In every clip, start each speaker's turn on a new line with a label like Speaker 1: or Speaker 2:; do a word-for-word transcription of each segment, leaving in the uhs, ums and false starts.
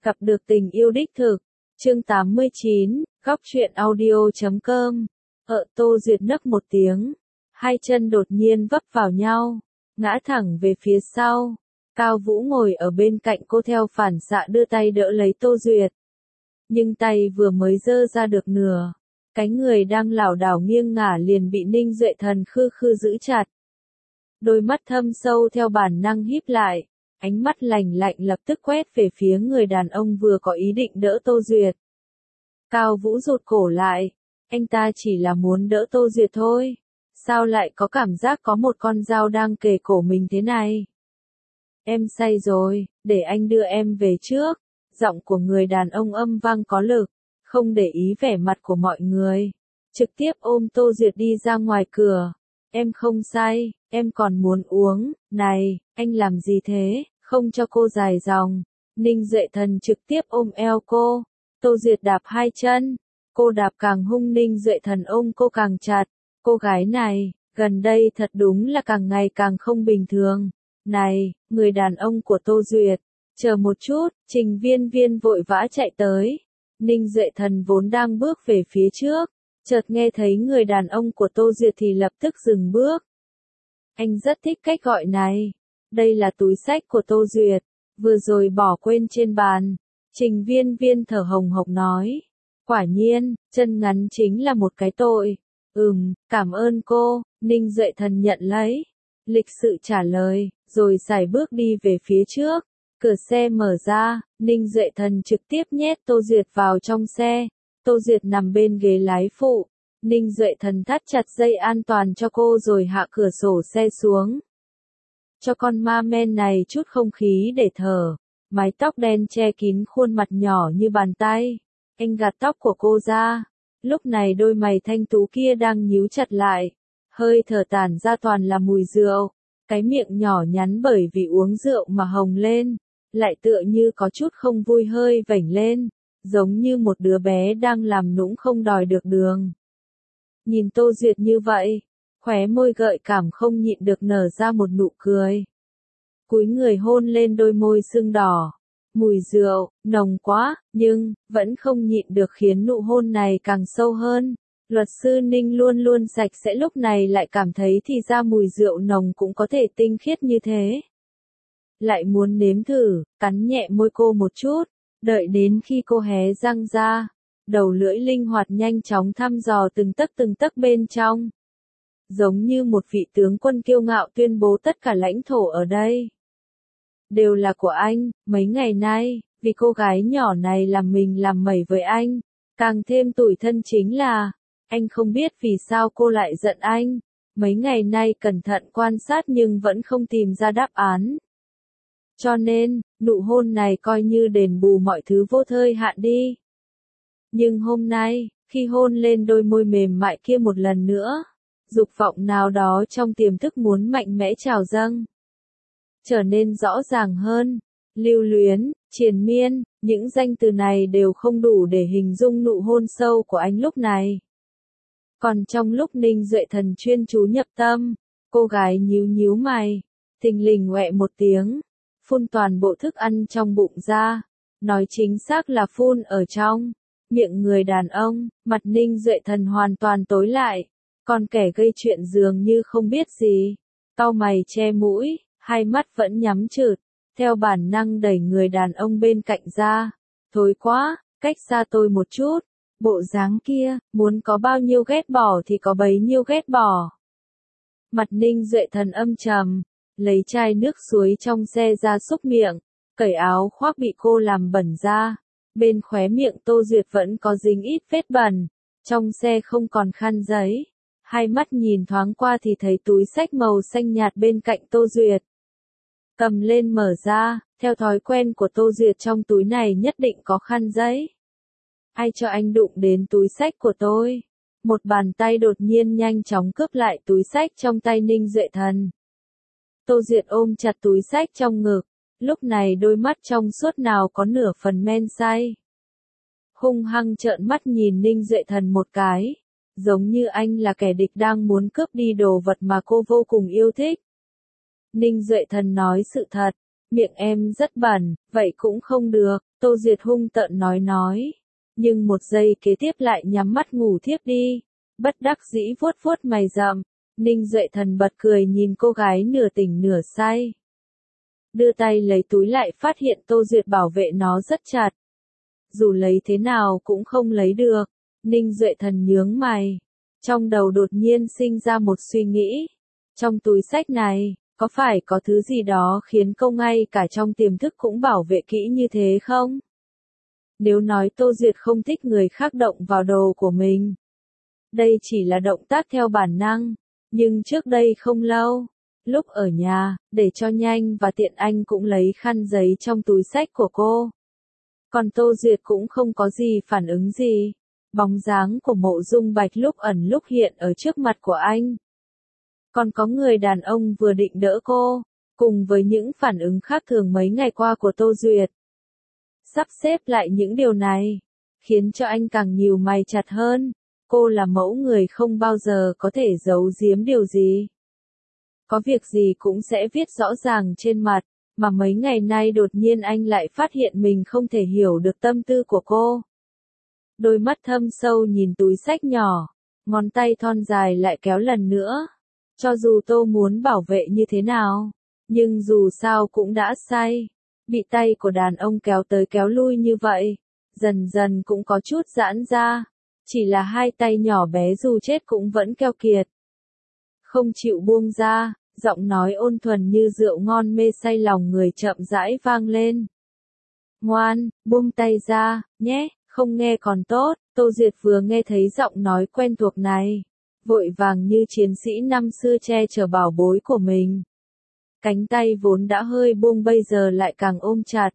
Speaker 1: Gặp được tình yêu đích thực. Chương tám mươi chín, góc truyện audio chấm com. Ợ Tô Duyệt nấc một tiếng. Hai chân đột nhiên vấp vào nhau. Ngã thẳng về phía sau. Cao Vũ ngồi ở bên cạnh cô theo phản xạ đưa tay đỡ lấy Tô Duyệt. Nhưng tay vừa mới giơ ra được nửa. Cái người đang lảo đảo nghiêng ngả liền bị Ninh Duệ Thần khư khư giữ chặt. Đôi mắt thâm sâu theo bản năng híp lại. Ánh mắt lạnh lạnh lập tức quét về phía người đàn ông vừa có ý định đỡ Tô Duyệt. Cao Vũ rụt cổ lại. Anh ta chỉ là muốn đỡ Tô Duyệt thôi. Sao lại có cảm giác có một con dao đang kề cổ mình thế này? Em say rồi, để anh đưa em về trước. Giọng của người đàn ông âm vang có lực, không để ý vẻ mặt của mọi người. Trực tiếp ôm Tô Duyệt đi ra ngoài cửa. Em không say, em còn muốn uống. Này, anh làm gì thế, không cho cô dài dòng. Ninh Duệ Thần trực tiếp ôm eo cô. Tô Duyệt đạp hai chân. Cô đạp càng hung, Ninh Duệ Thần ôm cô càng chặt. Cô gái này, gần đây thật đúng là càng ngày càng không bình thường. Này, người đàn ông của Tô Duyệt, chờ một chút, Trình Viên Viên vội vã chạy tới. Ninh Duệ Thần vốn đang bước về phía trước, chợt nghe thấy người đàn ông của Tô Duyệt thì lập tức dừng bước. Anh rất thích cách gọi này. Đây là túi xách của Tô Duyệt, vừa rồi bỏ quên trên bàn. Trình Viên Viên thở hồng hộc nói. Quả nhiên, chân ngắn chính là một cái tội. Ừm, cảm ơn cô. Ninh Duệ Thần nhận lấy. Lịch sự trả lời, rồi sải bước đi về phía trước. Cửa xe mở ra, Ninh Duệ Thần trực tiếp nhét Tô Duyệt vào trong xe. Tô Duyệt nằm bên ghế lái phụ. Ninh Duệ Thần thắt chặt dây an toàn cho cô rồi hạ cửa sổ xe xuống. Cho con ma men này chút không khí để thở. Mái tóc đen che kín khuôn mặt nhỏ như bàn tay. Anh gạt tóc của cô ra. Lúc này đôi mày thanh tú kia đang nhíu chặt lại. Hơi thở tản ra toàn là mùi rượu. Cái miệng nhỏ nhắn bởi vì uống rượu mà hồng lên. Lại tựa như có chút không vui hơi vểnh lên. Giống như một đứa bé đang làm nũng không đòi được đường. Nhìn Tô Duyệt như vậy, khóe môi gợi cảm không nhịn được nở ra một nụ cười. Cúi người hôn lên đôi môi sưng đỏ. Mùi rượu, nồng quá, nhưng, vẫn không nhịn được khiến nụ hôn này càng sâu hơn. Luật sư Ninh luôn luôn sạch sẽ lúc này lại cảm thấy thì ra mùi rượu nồng cũng có thể tinh khiết như thế. Lại muốn nếm thử, cắn nhẹ môi cô một chút, đợi đến khi cô hé răng ra. Đầu lưỡi linh hoạt nhanh chóng thăm dò từng tấc từng tấc bên trong. Giống như một vị tướng quân kiêu ngạo tuyên bố tất cả lãnh thổ ở đây đều là của anh. Mấy ngày nay, vì cô gái nhỏ này làm mình làm mẩy với anh, càng thêm tủi thân chính là, anh không biết vì sao cô lại giận anh. Mấy ngày nay cẩn thận quan sát nhưng vẫn không tìm ra đáp án. Cho nên, nụ hôn này coi như đền bù mọi thứ vô thời hạn đi. Nhưng hôm nay, khi hôn lên đôi môi mềm mại kia một lần nữa, dục vọng nào đó trong tiềm thức muốn mạnh mẽ trào dâng. Trở nên rõ ràng hơn. Lưu luyến, triền miên, những danh từ này đều không đủ để hình dung nụ hôn sâu của anh lúc này. Còn trong lúc Ninh Duệ Thần chuyên chú nhập tâm, cô gái nhíu nhíu mày, thình lình ngoẹ một tiếng, phun toàn bộ thức ăn trong bụng ra. Nói chính xác là phun ở trong miệng người đàn ông. Mặt Ninh Duệ Thần hoàn toàn tối lại, còn kẻ gây chuyện dường như không biết gì. Cau mày che mũi, hai mắt vẫn nhắm chượt, theo bản năng đẩy người đàn ông bên cạnh ra. Thối quá, cách xa tôi một chút. Bộ dáng kia, muốn có bao nhiêu ghét bỏ thì có bấy nhiêu ghét bỏ. Mặt Ninh Duệ Thần âm trầm, lấy chai nước suối trong xe ra xúc miệng, cởi áo khoác bị cô làm bẩn ra. Bên khóe miệng Tô Duyệt vẫn có dính ít vết bẩn, trong xe không còn khăn giấy. Hai mắt nhìn thoáng qua thì thấy túi xách màu xanh nhạt bên cạnh Tô Duyệt. Cầm lên mở ra, theo thói quen của Tô Duyệt trong túi này nhất định có khăn giấy. Ai cho anh đụng đến túi xách của tôi? Một bàn tay đột nhiên nhanh chóng cướp lại túi xách trong tay Ninh Duệ Thần. Tô Duyệt ôm chặt túi xách trong ngực, lúc này đôi mắt trong suốt nào có nửa phần men say. Hung hăng trợn mắt nhìn Ninh Duệ Thần một cái, giống như anh là kẻ địch đang muốn cướp đi đồ vật mà cô vô cùng yêu thích. Ninh Duệ Thần nói sự thật, miệng em rất bẩn, vậy cũng không được. Tô Duyệt hung tợn nói nói. Nhưng một giây kế tiếp lại nhắm mắt ngủ thiếp đi. Bất đắc dĩ vuốt vuốt mày rậm. Ninh Duệ Thần bật cười nhìn cô gái nửa tỉnh nửa say. Đưa tay lấy túi lại phát hiện Tô Duyệt bảo vệ nó rất chặt. Dù lấy thế nào cũng không lấy được. Ninh Duệ Thần nhướng mày. Trong đầu đột nhiên sinh ra một suy nghĩ. Trong túi xách này, có phải có thứ gì đó khiến cô ngay cả trong tiềm thức cũng bảo vệ kỹ như thế không? Nếu nói Tô Duyệt không thích người khác động vào đồ của mình. Đây chỉ là động tác theo bản năng. Nhưng trước đây không lâu, lúc ở nhà, để cho nhanh và tiện anh cũng lấy khăn giấy trong túi xách của cô. Còn Tô Duyệt cũng không có gì phản ứng gì. Bóng dáng của Mộ Dung Bạch lúc ẩn lúc hiện ở trước mặt của anh. Còn có người đàn ông vừa định đỡ cô, cùng với những phản ứng khác thường mấy ngày qua của Tô Duyệt. Sắp xếp lại những điều này, khiến cho anh càng nhíu mày chặt hơn. Cô là mẫu người không bao giờ có thể giấu giếm điều gì. Có việc gì cũng sẽ viết rõ ràng trên mặt, mà mấy ngày nay đột nhiên anh lại phát hiện mình không thể hiểu được tâm tư của cô. Đôi mắt thâm sâu nhìn túi xách nhỏ, ngón tay thon dài lại kéo lần nữa. Cho dù Tô muốn bảo vệ như thế nào, nhưng dù sao cũng đã say. Bị tay của đàn ông kéo tới kéo lui như vậy, dần dần cũng có chút giãn ra. Chỉ là hai tay nhỏ bé dù chết cũng vẫn keo kiệt. Không chịu buông ra, giọng nói ôn thuần như rượu ngon mê say lòng người chậm rãi vang lên. Ngoan, buông tay ra, nhé, không nghe còn tốt. Tô Duyệt vừa nghe thấy giọng nói quen thuộc này, vội vàng như chiến sĩ năm xưa che chở bảo bối của mình. Cánh tay vốn đã hơi buông bây giờ lại càng ôm chặt.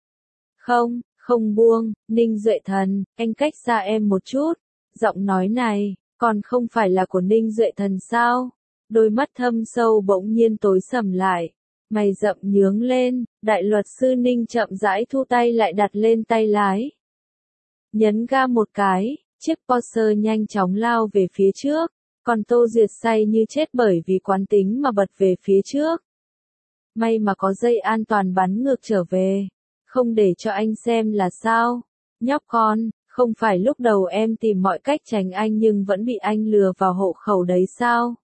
Speaker 1: Không, không buông, Ninh Duệ Thần, anh cách xa em một chút. Giọng nói này, còn không phải là của Ninh Duệ Thần sao? Đôi mắt thâm sâu bỗng nhiên tối sầm lại. Mày rậm nhướng lên, đại luật sư Ninh chậm rãi thu tay lại đặt lên tay lái. Nhấn ga một cái, chiếc Porsche nhanh chóng lao về phía trước. Còn Tô Duyệt say như chết bởi vì quán tính mà bật về phía trước. May mà có dây an toàn bắn ngược trở về. Không để cho anh xem là sao. Nhóc con, không phải lúc đầu em tìm mọi cách tránh anh nhưng vẫn bị anh lừa vào hộ khẩu đấy sao?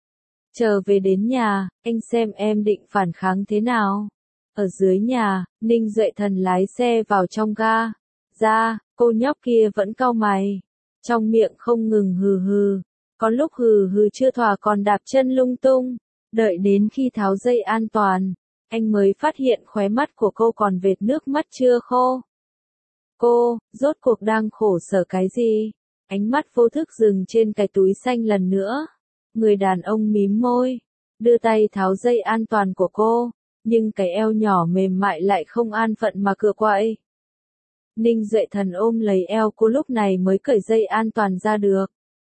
Speaker 1: Chờ về đến nhà, anh xem em định phản kháng thế nào. Ở dưới nhà, Ninh Duệ Thần lái xe vào trong ga. Ra, cô nhóc kia vẫn cau mày. Trong miệng không ngừng hừ hừ. Có lúc hừ hừ chưa thỏa còn đạp chân lung tung. Đợi đến khi tháo dây an toàn, anh mới phát hiện khóe mắt của cô còn vệt nước mắt chưa khô. Cô, rốt cuộc đang khổ sở cái gì? Ánh mắt vô thức dừng trên cái túi xanh lần nữa. Người đàn ông mím môi, đưa tay tháo dây an toàn của cô, nhưng cái eo nhỏ mềm mại lại không an phận mà cựa quậy. Ninh Duệ Thần ôm lấy eo cô lúc này mới cởi dây an toàn ra được.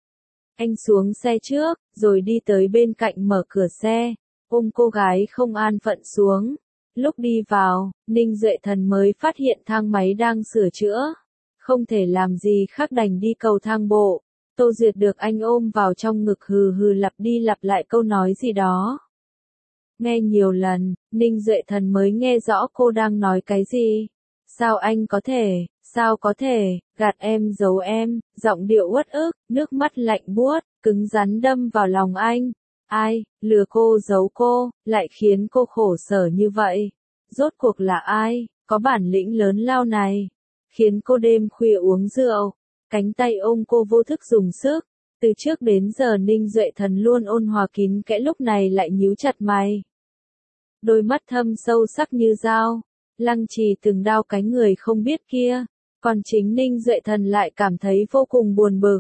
Speaker 1: Anh xuống xe trước, rồi đi tới bên cạnh mở cửa xe, ôm cô gái không an phận xuống. Lúc đi vào, Ninh Duệ Thần mới phát hiện thang máy đang sửa chữa. Không thể làm gì khác đành đi cầu thang bộ. Tô Duyệt được anh ôm vào trong ngực hừ hừ lặp đi lặp lại câu nói gì đó. Nghe nhiều lần, Ninh Duệ Thần mới nghe rõ cô đang nói cái gì. Sao anh có thể, sao có thể, gạt em giấu em, giọng điệu uất ức, nước mắt lạnh buốt, cứng rắn đâm vào lòng anh. Ai, lừa cô giấu cô, lại khiến cô khổ sở như vậy. Rốt cuộc là ai, có bản lĩnh lớn lao này, khiến cô đêm khuya uống rượu. Cánh tay ôm cô vô thức dùng sức. Từ trước đến giờ Ninh Duệ Thần luôn ôn hòa kín kẽ lúc này lại nhíu chặt mày. Đôi mắt thâm sâu sắc như dao. Lăng Trì từng đao cánh người không biết kia. Còn chính Ninh Duệ Thần lại cảm thấy vô cùng buồn bực.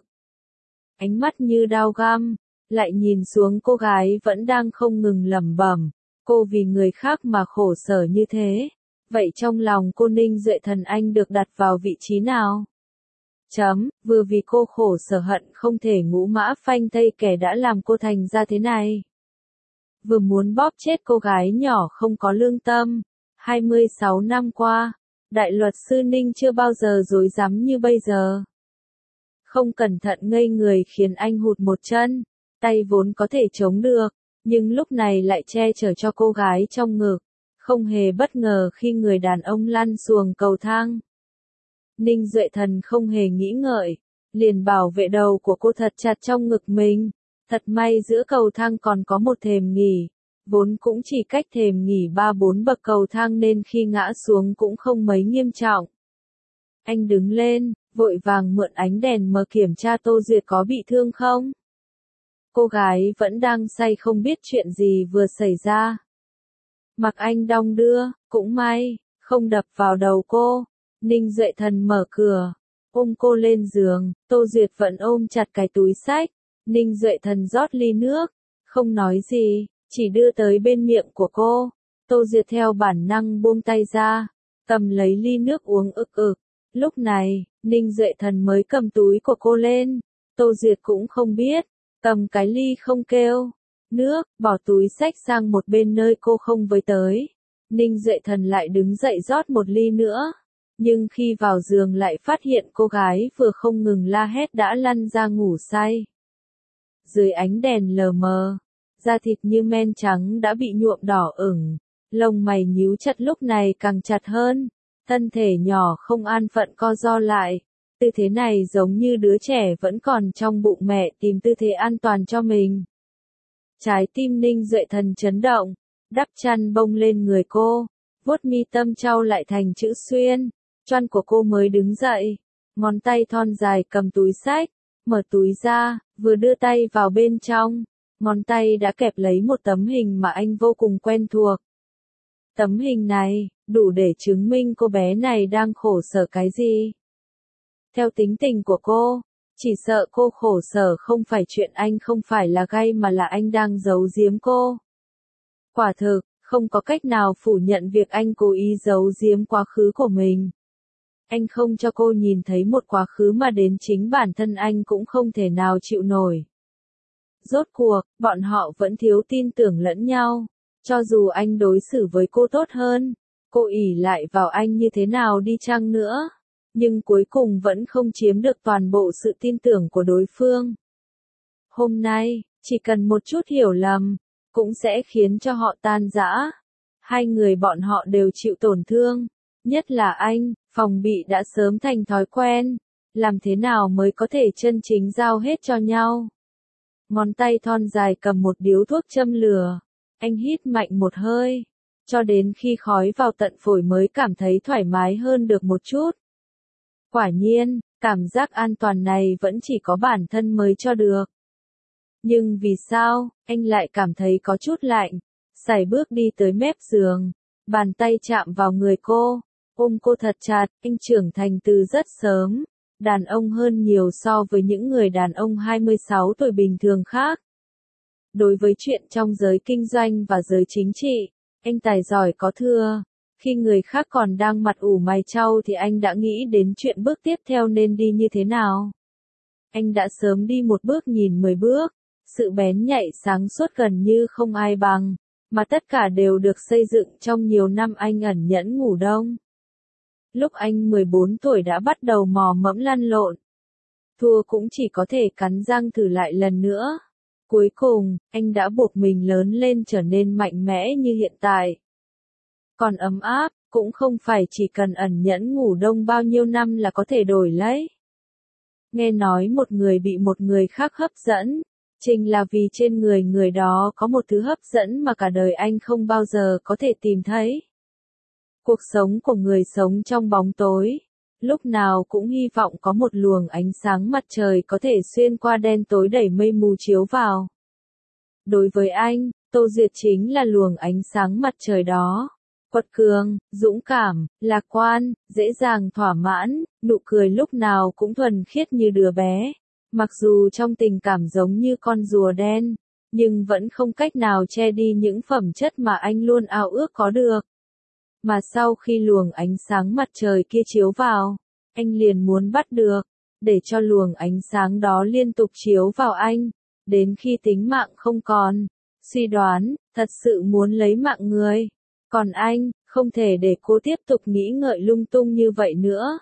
Speaker 1: Ánh mắt như đao găm. Lại nhìn xuống cô gái vẫn đang không ngừng lẩm bẩm. Cô vì người khác mà khổ sở như thế. Vậy trong lòng cô Ninh Duệ Thần anh được đặt vào vị trí nào? Chấm, vừa vì cô khổ sở hận không thể ngũ mã phanh thây kẻ đã làm cô thành ra thế này. Vừa muốn bóp chết cô gái nhỏ không có lương tâm. hai mươi sáu năm qua, đại luật sư Ninh chưa bao giờ dối dám như bây giờ. Không cẩn thận ngây người khiến anh hụt một chân, tay vốn có thể chống được, nhưng lúc này lại che chở cho cô gái trong ngực. Không hề bất ngờ khi người đàn ông lăn xuồng cầu thang. Ninh Duệ Thần không hề nghĩ ngợi, liền bảo vệ đầu của cô thật chặt trong ngực mình. Thật may giữa cầu thang còn có một thềm nghỉ, vốn cũng chỉ cách thềm nghỉ ba bốn bậc cầu thang nên khi ngã xuống cũng không mấy nghiêm trọng. Anh đứng lên, vội vàng mượn ánh đèn mờ kiểm tra Tô Duyệt có bị thương không. Cô gái vẫn đang say không biết chuyện gì vừa xảy ra. Mặc anh đong đưa, cũng may, không đập vào đầu cô. Ninh Duệ Thần mở cửa, ôm cô lên giường, Tô Duyệt vẫn ôm chặt cái túi xách. Ninh Duệ Thần rót ly nước, không nói gì, chỉ đưa tới bên miệng của cô. Tô Duyệt theo bản năng buông tay ra, cầm lấy ly nước uống ực ực. Lúc này, Ninh Duệ Thần mới cầm túi của cô lên. Tô Duyệt cũng không biết, cầm cái ly không kêu nước, bỏ túi xách sang một bên nơi cô không với tới. Ninh Duệ Thần lại đứng dậy rót một ly nữa. Nhưng khi vào giường lại phát hiện cô gái vừa không ngừng la hét đã lăn ra ngủ say. Dưới ánh đèn lờ mờ, da thịt như men trắng đã bị nhuộm đỏ ửng, lông mày nhíu chặt lúc này càng chặt hơn, thân thể nhỏ không an phận co ro lại. Tư thế này giống như đứa trẻ vẫn còn trong bụng mẹ tìm tư thế an toàn cho mình. Trái tim Ninh Duệ Thần chấn động, đắp chăn bông lên người cô, vuốt mi tâm trao lại thành chữ xuyên. Choăn của cô mới đứng dậy, ngón tay thon dài cầm túi xách, mở túi ra, vừa đưa tay vào bên trong, ngón tay đã kẹp lấy một tấm hình mà anh vô cùng quen thuộc. Tấm hình này, đủ để chứng minh cô bé này đang khổ sở cái gì. Theo tính tình của cô, chỉ sợ cô khổ sở không phải chuyện anh không phải là gay mà là anh đang giấu giếm cô. Quả thực, không có cách nào phủ nhận việc anh cố ý giấu giếm quá khứ của mình. Anh không cho cô nhìn thấy một quá khứ mà đến chính bản thân anh cũng không thể nào chịu nổi. Rốt cuộc, bọn họ vẫn thiếu tin tưởng lẫn nhau. Cho dù anh đối xử với cô tốt hơn, cô ỷ lại vào anh như thế nào đi chăng nữa, nhưng cuối cùng vẫn không chiếm được toàn bộ sự tin tưởng của đối phương. Hôm nay, chỉ cần một chút hiểu lầm, cũng sẽ khiến cho họ tan rã. Hai người bọn họ đều chịu tổn thương, nhất là anh, phòng bị đã sớm thành thói quen, làm thế nào mới có thể chân chính giao hết cho nhau. Ngón tay thon dài cầm một điếu thuốc châm lửa, anh hít mạnh một hơi, cho đến khi khói vào tận phổi mới cảm thấy thoải mái hơn được một chút. Quả nhiên, cảm giác an toàn này vẫn chỉ có bản thân mới cho được. Nhưng vì sao, anh lại cảm thấy có chút lạnh, sải bước đi tới mép giường, bàn tay chạm vào người cô, ôm cô thật chặt. Anh trưởng thành từ rất sớm, đàn ông hơn nhiều so với những người đàn ông hai mươi sáu tuổi bình thường khác. Đối với chuyện trong giới kinh doanh và giới chính trị, anh tài giỏi có thừa. Khi người khác còn đang mặt ủ mày chau thì anh đã nghĩ đến chuyện bước tiếp theo nên đi như thế nào. Anh đã sớm đi một bước nhìn mười bước, sự bén nhạy sáng suốt gần như không ai bằng, mà tất cả đều được xây dựng trong nhiều năm anh ẩn nhẫn ngủ đông. Lúc anh mười bốn tuổi đã bắt đầu mò mẫm lăn lộn. Thua cũng chỉ có thể cắn răng thử lại lần nữa. Cuối cùng, anh đã buộc mình lớn lên trở nên mạnh mẽ như hiện tại. Còn ấm áp, cũng không phải chỉ cần ẩn nhẫn ngủ đông bao nhiêu năm là có thể đổi lấy. Nghe nói một người bị một người khác hấp dẫn, chính là vì trên người người đó có một thứ hấp dẫn mà cả đời anh không bao giờ có thể tìm thấy. Cuộc sống của người sống trong bóng tối, lúc nào cũng hy vọng có một luồng ánh sáng mặt trời có thể xuyên qua đen tối đẩy mây mù chiếu vào. Đối với anh, Tô Duyệt chính là luồng ánh sáng mặt trời đó. Quật cường, dũng cảm, lạc quan, dễ dàng thỏa mãn, nụ cười lúc nào cũng thuần khiết như đứa bé. Mặc dù trong tình cảm giống như con rùa đen, nhưng vẫn không cách nào che đi những phẩm chất mà anh luôn ao ước có được. Mà sau khi luồng ánh sáng mặt trời kia chiếu vào, anh liền muốn bắt được, để cho luồng ánh sáng đó liên tục chiếu vào anh, đến khi tính mạng không còn. Suy đoán, thật sự muốn lấy mạng người. Còn anh, không thể để cô tiếp tục nghĩ ngợi lung tung như vậy nữa.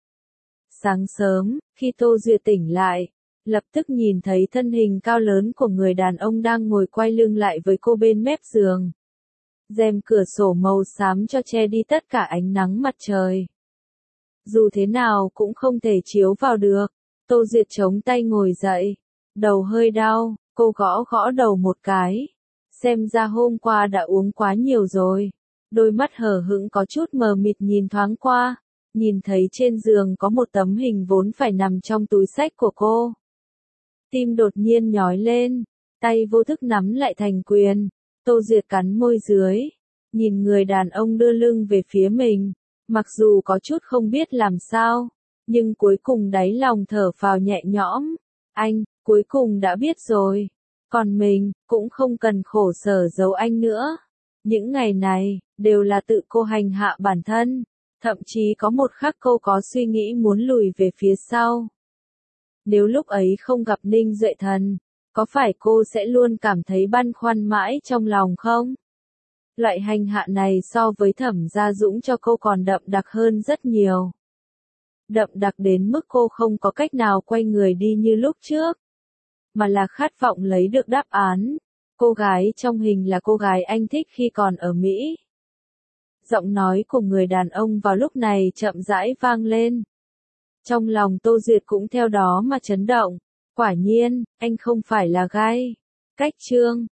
Speaker 1: Sáng sớm, khi Tô Duyệt tỉnh lại, lập tức nhìn thấy thân hình cao lớn của người đàn ông đang ngồi quay lưng lại với cô bên mép giường. Rèm cửa sổ màu xám cho che đi tất cả ánh nắng mặt trời. Dù thế nào cũng không thể chiếu vào được. Tô Duyệt chống tay ngồi dậy. Đầu hơi đau, cô gõ gõ đầu một cái. Xem ra hôm qua đã uống quá nhiều rồi. Đôi mắt hờ hững có chút mờ mịt nhìn thoáng qua. Nhìn thấy trên giường có một tấm hình vốn phải nằm trong túi xách của cô. Tim đột nhiên nhói lên. Tay vô thức nắm lại thành quyền. Tô Duyệt cắn môi dưới. Nhìn người đàn ông đưa lưng về phía mình. Mặc dù có chút không biết làm sao. Nhưng cuối cùng đáy lòng thở phào nhẹ nhõm. Anh, cuối cùng đã biết rồi. Còn mình, cũng không cần khổ sở giấu anh nữa. Những ngày này, đều là tự cô hành hạ bản thân. Thậm chí có một khắc cô có suy nghĩ muốn lùi về phía sau. Nếu lúc ấy không gặp Ninh Duệ Thần, có phải cô sẽ luôn cảm thấy băn khoăn mãi trong lòng không? Loại hành hạ này so với Thẩm Gia Dũng cho cô còn đậm đặc hơn rất nhiều. Đậm đặc đến mức cô không có cách nào quay người đi như lúc trước. Mà là khát vọng lấy được đáp án. Cô gái trong hình là cô gái anh thích khi còn ở Mỹ. Giọng nói của người đàn ông vào lúc này chậm rãi vang lên. Trong lòng Tô Duyệt cũng theo đó mà chấn động. Quả nhiên, anh không phải là gay. Cách chương